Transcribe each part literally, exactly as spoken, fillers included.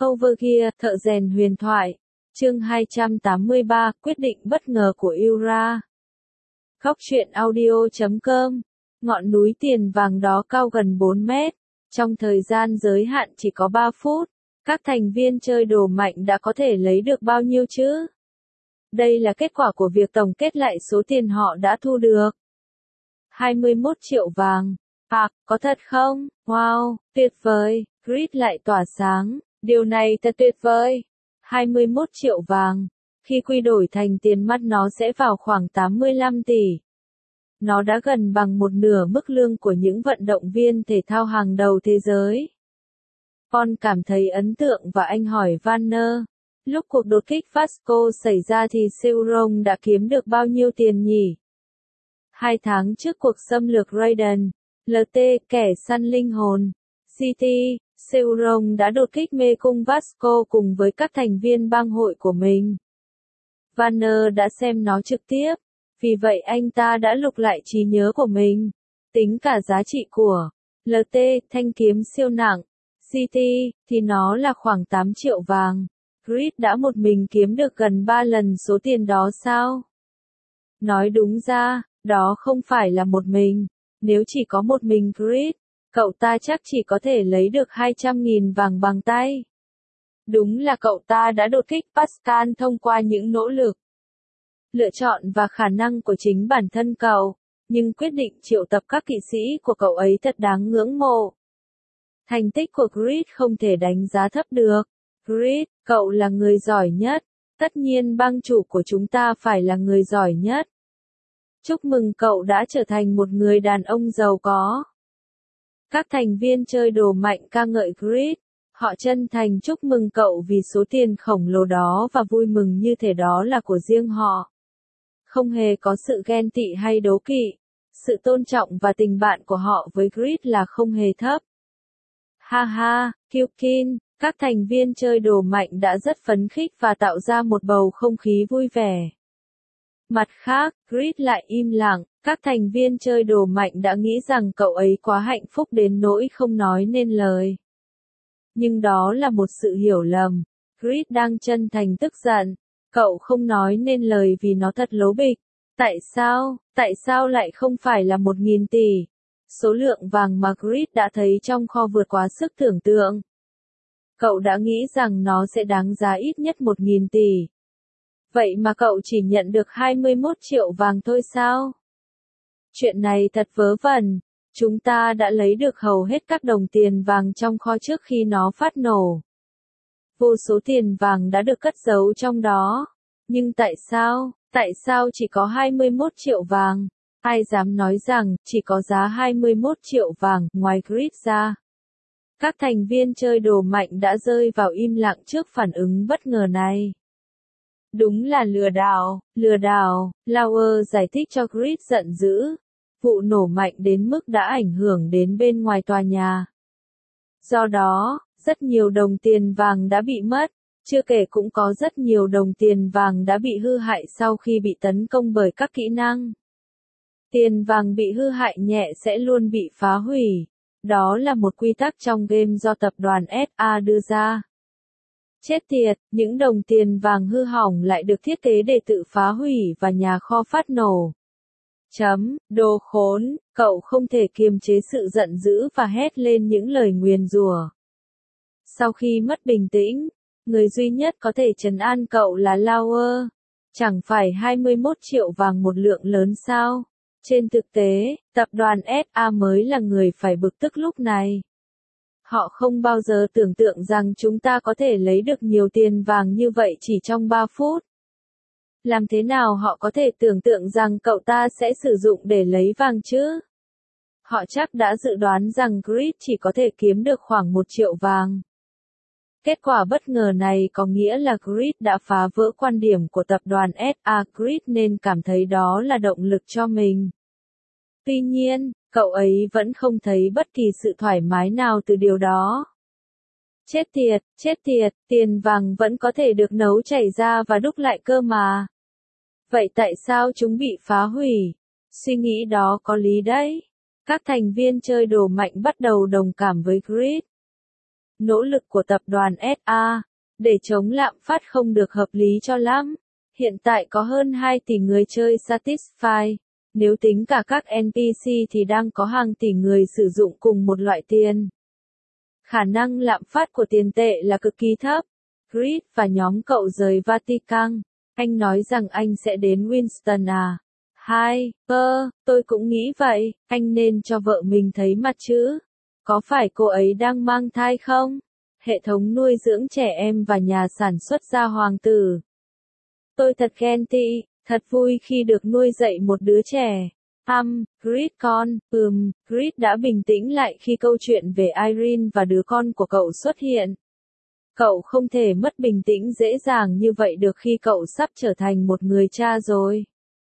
Overgear, thợ rèn huyền thoại. Chương hai trăm tám mươi ba, quyết định bất ngờ của Yura. Góc truyện audio chấm com. Ngọn núi tiền vàng đó cao gần bốn mét. Trong thời gian giới hạn chỉ có ba phút, các thành viên chơi đồ mạnh đã có thể lấy được bao nhiêu chứ? Đây là kết quả của việc tổng kết lại số tiền họ đã thu được. hai mươi mốt triệu vàng. À, có thật không? Wow, tuyệt vời, Grid lại tỏa sáng. Điều này thật tuyệt vời. hai mươi mốt triệu vàng. Khi quy đổi thành tiền mặt nó sẽ vào khoảng tám mươi lăm tỷ. Nó đã gần bằng một nửa mức lương của những vận động viên thể thao hàng đầu thế giới. Con cảm thấy ấn tượng và anh hỏi Vanner. Lúc cuộc đột kích Vasco xảy ra thì Seuron đã kiếm được bao nhiêu tiền nhỉ? Hai tháng trước cuộc xâm lược Raiden, lờ tê, kẻ săn linh hồn, giê tê, Seuron đã đột kích mê cung Vasco cùng với các thành viên bang hội của mình. Vanner đã xem nó trực tiếp, vì vậy anh ta đã lục lại trí nhớ của mình, tính cả giá trị của lờ tê, thanh kiếm siêu nặng, giê tê, thì nó là khoảng tám triệu vàng. Grid đã một mình kiếm được gần ba lần số tiền đó sao? Nói đúng ra, đó không phải là một mình. Nếu chỉ có một mình Grid, cậu ta chắc chỉ có thể lấy được hai trăm nghìn vàng bằng tay. Đúng là cậu ta đã đột kích Pascal thông qua những nỗ lực, lựa chọn và khả năng của chính bản thân cậu, nhưng quyết định triệu tập các kỵ sĩ của cậu ấy thật đáng ngưỡng mộ. Thành tích của Grid không thể đánh giá thấp được. Grid, cậu là người giỏi nhất. Tất nhiên bang chủ của chúng ta phải là người giỏi nhất. Chúc mừng cậu đã trở thành một người đàn ông giàu có. Các thành viên chơi đồ mạnh ca ngợi Grid. Họ chân thành chúc mừng cậu vì số tiền khổng lồ đó và vui mừng như thể đó là của riêng họ. Không hề có sự ghen tị hay đố kỵ. Sự tôn trọng và tình bạn của họ với Grid là không hề thấp. Ha ha, Kyukin, các thành viên chơi đồ mạnh đã rất phấn khích và tạo ra một bầu không khí vui vẻ. Mặt khác, Grid lại im lặng, các thành viên chơi đồ mạnh đã nghĩ rằng cậu ấy quá hạnh phúc đến nỗi không nói nên lời. Nhưng đó là một sự hiểu lầm. Grid đang chân thành tức giận. Cậu không nói nên lời vì nó thật lố bịch. Tại sao, tại sao lại không phải là một nghìn tỷ? Số lượng vàng mà Grid đã thấy trong kho vượt quá sức tưởng tượng. Cậu đã nghĩ rằng nó sẽ đáng giá ít nhất một nghìn tỷ. Vậy mà cậu chỉ nhận được hai mươi mốt triệu vàng thôi sao? Chuyện này thật vớ vẩn. Chúng ta đã lấy được hầu hết các đồng tiền vàng trong kho trước khi nó phát nổ. Vô số tiền vàng đã được cất giấu trong đó. Nhưng tại sao, tại sao chỉ có hai mươi mốt triệu vàng? Ai dám nói rằng chỉ có giá hai mươi mốt triệu vàng ngoài Grid ra? Các thành viên chơi đồ mạnh đã rơi vào im lặng trước phản ứng bất ngờ này. Đúng là lừa đảo, lừa đảo, Lauer giải thích cho Grid giận dữ. Vụ nổ mạnh đến mức đã ảnh hưởng đến bên ngoài tòa nhà. Do đó, rất nhiều đồng tiền vàng đã bị mất, chưa kể cũng có rất nhiều đồng tiền vàng đã bị hư hại sau khi bị tấn công bởi các kỹ năng. Tiền vàng bị hư hại nhẹ sẽ luôn bị phá hủy. Đó là một quy tắc trong game do tập đoàn ét a đưa ra. Chết tiệt, những đồng tiền vàng hư hỏng lại được thiết kế để tự phá hủy và nhà kho phát nổ. Chấm, đồ khốn, cậu không thể kiềm chế sự giận dữ và hét lên những lời nguyền rủa. Sau khi mất bình tĩnh, người duy nhất có thể trấn an cậu là Lauer. Chẳng phải hai mươi mốt triệu vàng một lượng lớn sao? Trên thực tế, tập đoàn ét a mới là người phải bực tức lúc này. Họ không bao giờ tưởng tượng rằng chúng ta có thể lấy được nhiều tiền vàng như vậy chỉ trong ba phút. Làm thế nào họ có thể tưởng tượng rằng cậu ta sẽ sử dụng để lấy vàng chứ? Họ chắc đã dự đoán rằng Grid chỉ có thể kiếm được khoảng một triệu vàng. Kết quả bất ngờ này có nghĩa là Grid đã phá vỡ quan điểm của tập đoàn ét a. Grid nên cảm thấy đó là động lực cho mình. Tuy nhiên, cậu ấy vẫn không thấy bất kỳ sự thoải mái nào từ điều đó. Chết tiệt, chết tiệt, tiền vàng vẫn có thể được nấu chảy ra và đúc lại cơ mà. Vậy tại sao chúng bị phá hủy? Suy nghĩ đó có lý đấy. Các thành viên chơi đồ mạnh bắt đầu đồng cảm với Grid. Nỗ lực của tập đoàn ét a để chống lạm phát không được hợp lý cho lắm. Hiện tại có hơn hai tỷ người chơi Satisfy. Nếu tính cả các en pê xê thì đang có hàng tỷ người sử dụng cùng một loại tiền. Khả năng lạm phát của tiền tệ là cực kỳ thấp. Grid và nhóm cậu rời Vatican. Anh nói rằng anh sẽ đến Winston à? Hai, ơ, tôi cũng nghĩ vậy, anh nên cho vợ mình thấy mặt chứ. Có phải cô ấy đang mang thai không? Hệ thống nuôi dưỡng trẻ em và nhà sản xuất ra hoàng tử. Tôi thật ghen tị, thật vui khi được nuôi dạy một đứa trẻ. Âm, Grid con, ừm, Grid đã bình tĩnh lại khi câu chuyện về Irene và đứa con của cậu xuất hiện. Cậu không thể mất bình tĩnh dễ dàng như vậy được khi cậu sắp trở thành một người cha rồi.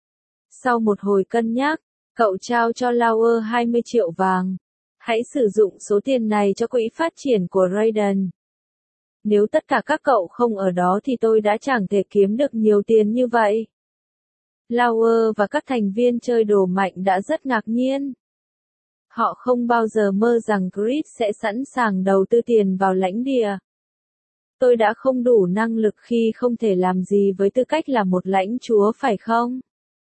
Sau một hồi cân nhắc, cậu trao cho Lauer hai mươi triệu vàng. Hãy sử dụng số tiền này cho quỹ phát triển của Raiden. Nếu tất cả các cậu không ở đó thì tôi đã chẳng thể kiếm được nhiều tiền như vậy. Lauer và các thành viên chơi đồ mạnh đã rất ngạc nhiên. Họ không bao giờ mơ rằng Grid sẽ sẵn sàng đầu tư tiền vào lãnh địa. Tôi đã không đủ năng lực khi không thể làm gì với tư cách là một lãnh chúa phải không?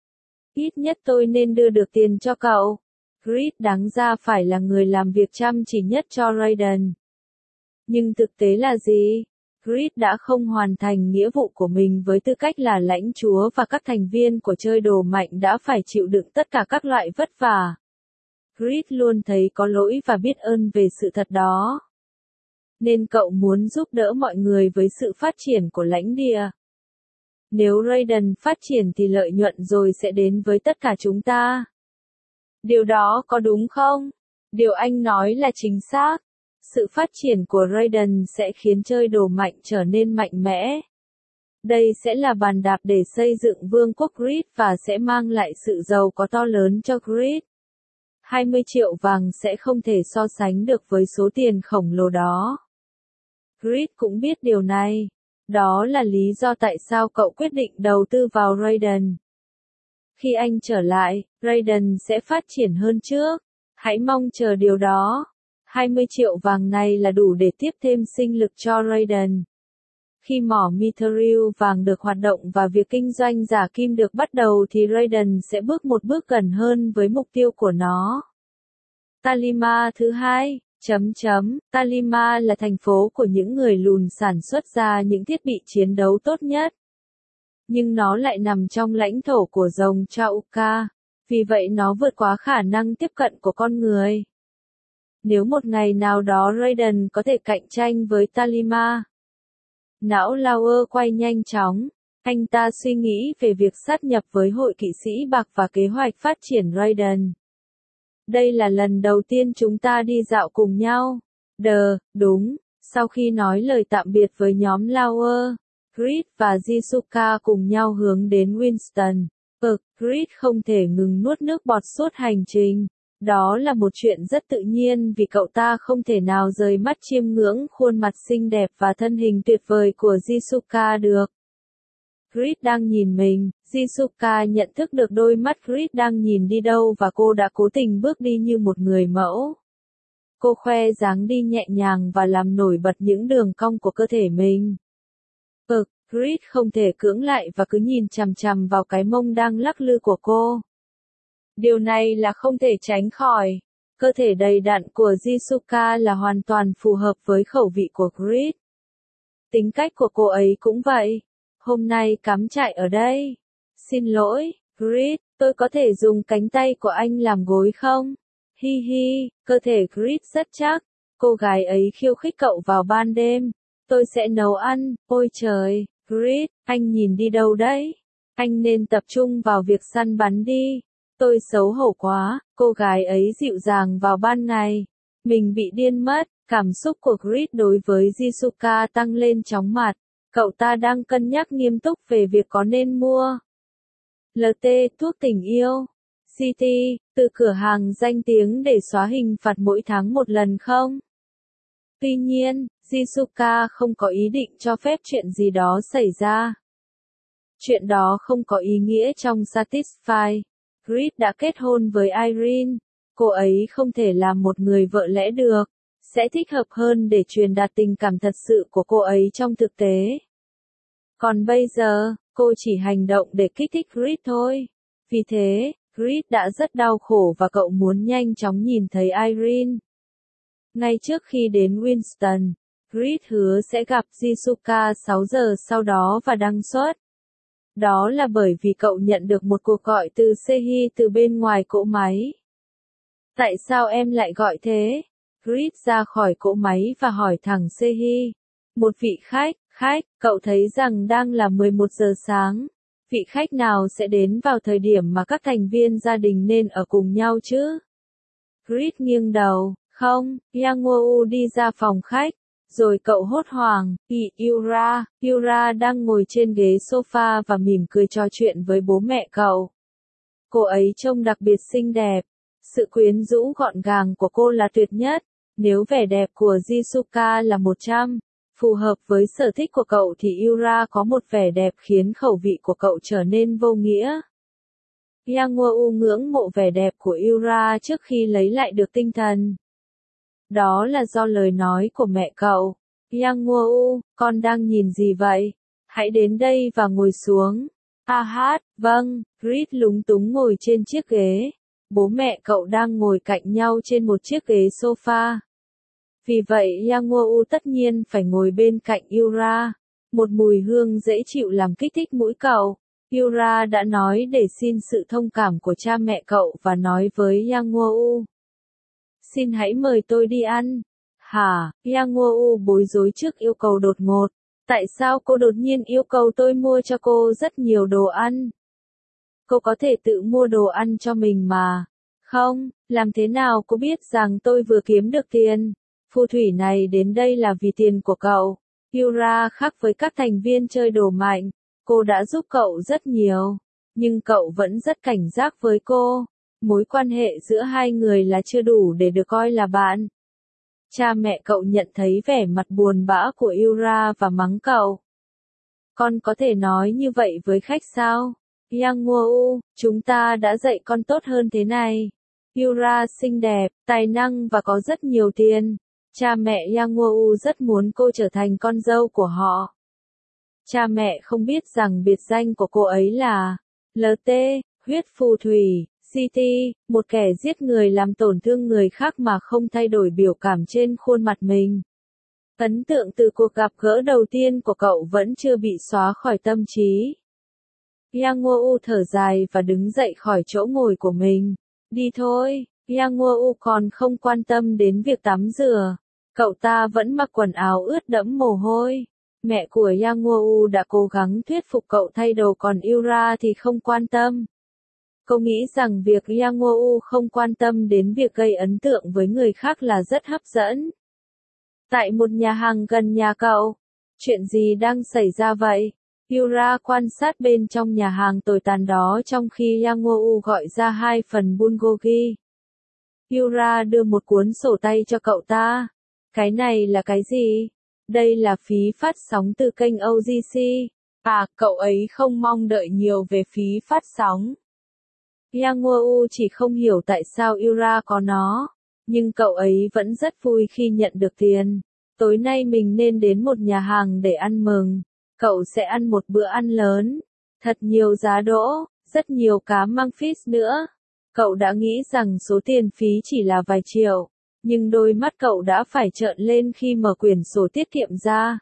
Ít nhất tôi nên đưa được tiền cho cậu. Grid đáng ra phải là người làm việc chăm chỉ nhất cho Raiden. Nhưng thực tế là gì? Grid đã không hoàn thành nghĩa vụ của mình với tư cách là lãnh chúa và các thành viên của chơi đồ mạnh đã phải chịu đựng tất cả các loại vất vả. Grid luôn thấy có lỗi và biết ơn về sự thật đó. Nên cậu muốn giúp đỡ mọi người với sự phát triển của lãnh địa. Nếu Raiden phát triển thì lợi nhuận rồi sẽ đến với tất cả chúng ta. Điều đó có đúng không? Điều anh nói là chính xác. Sự phát triển của Raiden sẽ khiến chơi đồ mạnh trở nên mạnh mẽ. Đây sẽ là bàn đạp để xây dựng vương quốc Grid và sẽ mang lại sự giàu có to lớn cho Grid. hai mươi triệu vàng sẽ không thể so sánh được với số tiền khổng lồ đó. Grid cũng biết điều này. Đó là lý do tại sao cậu quyết định đầu tư vào Raiden. Khi anh trở lại, Raiden sẽ phát triển hơn trước. Hãy mong chờ điều đó. hai mươi triệu vàng này là đủ để tiếp thêm sinh lực cho Raiden. Khi mỏ Mithril vàng được hoạt động và việc kinh doanh giả kim được bắt đầu thì Raiden sẽ bước một bước gần hơn với mục tiêu của nó. Talima thứ hai, chấm chấm, Talima là thành phố của những người lùn sản xuất ra những thiết bị chiến đấu tốt nhất. Nhưng nó lại nằm trong lãnh thổ của rồng Chauka, vì vậy nó vượt quá khả năng tiếp cận của con người. Nếu một ngày nào đó Raiden có thể cạnh tranh với Talima. Não Lauer quay nhanh chóng, anh ta suy nghĩ về việc sát nhập với hội kỵ sĩ bạc và kế hoạch phát triển Raiden. Đây là lần đầu tiên chúng ta đi dạo cùng nhau. Đờ, đúng, sau khi nói lời tạm biệt với nhóm Lauer, Grid và Jisuka cùng nhau hướng đến Winston. Ừ, Grid không thể ngừng nuốt nước bọt suốt hành trình. Đó là một chuyện rất tự nhiên vì cậu ta không thể nào rời mắt chiêm ngưỡng khuôn mặt xinh đẹp và thân hình tuyệt vời của Jisuka được. Grid đang nhìn mình, Jisuka nhận thức được đôi mắt Grid đang nhìn đi đâu và cô đã cố tình bước đi như một người mẫu. Cô khoe dáng đi nhẹ nhàng và làm nổi bật những đường cong của cơ thể mình. Ừ, Grid không thể cưỡng lại và cứ nhìn chằm chằm vào cái mông đang lắc lư của cô. Điều này là không thể tránh khỏi. Cơ thể đầy đặn của Jisuka là hoàn toàn phù hợp với khẩu vị của Grid. Tính cách của cô ấy cũng vậy. Hôm nay cắm trại ở đây. Xin lỗi, Grid, tôi có thể dùng cánh tay của anh làm gối không? Hi hi, cơ thể Grid rất chắc. Cô gái ấy khiêu khích cậu vào ban đêm. Tôi sẽ nấu ăn, ôi trời, Grid, anh nhìn đi đâu đấy? Anh nên tập trung vào việc săn bắn đi. Tôi xấu hổ quá, cô gái ấy dịu dàng vào ban ngày. Mình bị điên mất, cảm xúc của Grid đối với Jisuka tăng lên chóng mặt. Cậu ta đang cân nhắc nghiêm túc về việc có nên mua lờ tê thuốc tình yêu xê tê từ cửa hàng danh tiếng để xóa hình phạt mỗi tháng một lần không? Tuy nhiên, Jisuka không có ý định cho phép chuyện gì đó xảy ra. Chuyện đó không có ý nghĩa trong Satisfy. Grid đã kết hôn với Irene. Cô ấy không thể làm một người vợ lẽ được. sẽ thích hợp hơn để truyền đạt tình cảm thật sự của cô ấy trong thực tế. Còn bây giờ, cô chỉ hành động để kích thích Chris thôi. Vì thế, Chris đã rất đau khổ và cậu muốn nhanh chóng nhìn thấy Irene. Ngay trước khi đến Winston, Chris hứa sẽ gặp Jisuka sáu giờ sau đó và đăng xuất. Đó là bởi vì cậu nhận được một cuộc gọi từ Sehi từ bên ngoài cỗ máy. Tại sao em lại gọi thế? Chris ra khỏi cỗ máy và hỏi thẳng Sehi. Một vị khách, khách, cậu thấy rằng đang là mười một giờ sáng. Vị khách nào sẽ đến vào thời điểm mà các thành viên gia đình nên ở cùng nhau chứ? Chris nghiêng đầu, không, Yang Woo đi ra phòng khách. Rồi cậu hốt hoảng, Ị, Yura, Yura đang ngồi trên ghế sofa và mỉm cười trò chuyện với bố mẹ cậu. Cô ấy trông đặc biệt xinh đẹp. Sự quyến rũ gọn gàng của cô là tuyệt nhất. Nếu vẻ đẹp của Jisuka là một trăm, phù hợp với sở thích của cậu thì Yura có một vẻ đẹp khiến khẩu vị của cậu trở nên vô nghĩa. Yang Woo ngưỡng mộ vẻ đẹp của Yura trước khi lấy lại được tinh thần. Đó là do lời nói của mẹ cậu. Yang Woo, con đang nhìn gì vậy? Hãy đến đây và ngồi xuống. A hát, vâng, Chris lúng túng ngồi trên chiếc ghế. Bố mẹ cậu đang ngồi cạnh nhau trên một chiếc ghế sofa. Vì vậy Yang Woo tất nhiên phải ngồi bên cạnh Yura. Một mùi hương dễ chịu làm kích thích mũi cậu. Yura đã nói để xin sự thông cảm của cha mẹ cậu và nói với Yang Woo. Xin hãy mời tôi đi ăn. Hả? Yang Woo bối rối trước yêu cầu đột ngột. Tại sao cô đột nhiên yêu cầu tôi mua cho cô rất nhiều đồ ăn? Cô có thể tự mua đồ ăn cho mình mà. Không, làm thế nào cô biết rằng tôi vừa kiếm được tiền? Phù thủy này đến đây là vì tiền của cậu. Yura khác với các thành viên chơi đồ mạnh. Cô đã giúp cậu rất nhiều. Nhưng cậu vẫn rất cảnh giác với cô. Mối quan hệ giữa hai người là chưa đủ để được coi là bạn. Cha mẹ cậu nhận thấy vẻ mặt buồn bã của Yura và mắng cậu. Con có thể nói như vậy với khách sao? Yang Woo, chúng ta đã dạy con tốt hơn thế này. Yura xinh đẹp, tài năng và có rất nhiều tiền. Cha mẹ Yang Woo rất muốn cô trở thành con dâu của họ. Cha mẹ không biết rằng biệt danh của cô ấy là lờ tê, huyết phù thủy. xê tê, một kẻ giết người làm tổn thương người khác mà không thay đổi biểu cảm trên khuôn mặt mình. Ấn tượng từ cuộc gặp gỡ đầu tiên của cậu vẫn chưa bị xóa khỏi tâm trí. Yang Woo thở dài và đứng dậy khỏi chỗ ngồi của mình. Đi thôi, Yang Woo còn không quan tâm đến việc tắm rửa. Cậu ta vẫn mặc quần áo ướt đẫm mồ hôi. Mẹ của Yang Woo đã cố gắng thuyết phục cậu thay đồ còn Yura thì không quan tâm. Cô nghĩ rằng việc Yang Woo không quan tâm đến việc gây ấn tượng với người khác là rất hấp dẫn. Tại một nhà hàng gần nhà cậu, chuyện gì đang xảy ra vậy? Yura quan sát bên trong nhà hàng tồi tàn đó trong khi Yang Woo gọi ra hai phần bulgogi. Yura đưa một cuốn sổ tay cho cậu ta. Cái này là cái gì? Đây là phí phát sóng từ kênh o giê xê. À, cậu ấy không mong đợi nhiều về phí phát sóng. Yang Woo chỉ không hiểu tại sao Yura có nó, nhưng cậu ấy vẫn rất vui khi nhận được tiền. Tối nay mình nên đến một nhà hàng để ăn mừng. Cậu sẽ ăn một bữa ăn lớn, thật nhiều giá đỗ, rất nhiều cá măng fish nữa. Cậu đã nghĩ rằng số tiền phí chỉ là vài triệu, nhưng đôi mắt cậu đã phải trợn lên khi mở quyển sổ tiết kiệm ra.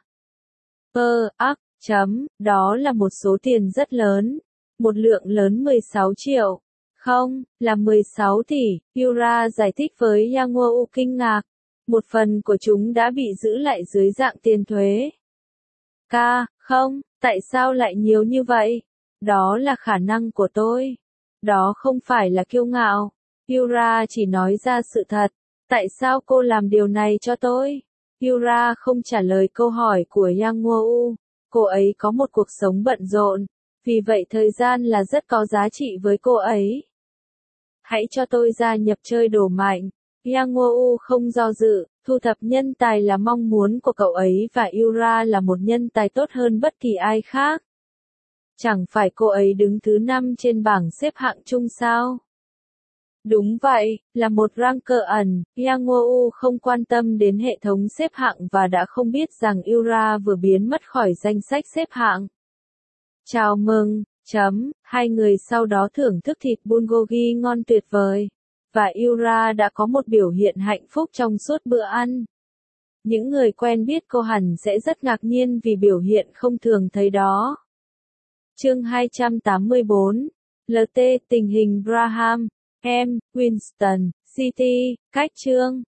Ơ, ác, chấm, đó là một số tiền rất lớn, một lượng lớn mười sáu triệu. Không, là mười sáu tỷ, Yura giải thích với Yang Woo kinh ngạc. Một phần của chúng đã bị giữ lại dưới dạng tiền thuế. Ca, không, tại sao lại nhiều như vậy? Đó là khả năng của tôi. Đó không phải là kiêu ngạo. Yura chỉ nói ra sự thật. Tại sao cô làm điều này cho tôi? Yura không trả lời câu hỏi của Yang Woo. Cô ấy có một cuộc sống bận rộn. Vì vậy thời gian là rất có giá trị với cô ấy. Hãy cho tôi gia nhập chơi đồ mạnh. Yang Woo không do dự, thu thập nhân tài là mong muốn của cậu ấy và Yura là một nhân tài tốt hơn bất kỳ ai khác. Chẳng phải cô ấy đứng thứ năm trên bảng xếp hạng chung sao? Đúng vậy, là một ranker ẩn, Yang Woo không quan tâm đến hệ thống xếp hạng và đã không biết rằng Ura vừa biến mất khỏi danh sách xếp hạng. Chào mừng, chấm, hai người sau đó thưởng thức thịt bulgogi ngon tuyệt vời. Và Ura đã có một biểu hiện hạnh phúc trong suốt bữa ăn. Những người quen biết cô hẳn sẽ rất ngạc nhiên vì biểu hiện không thường thấy đó. Chương hai trăm tám mươi bốn, lờ tê, tình hình Braham, M, Winston, City, cách chương.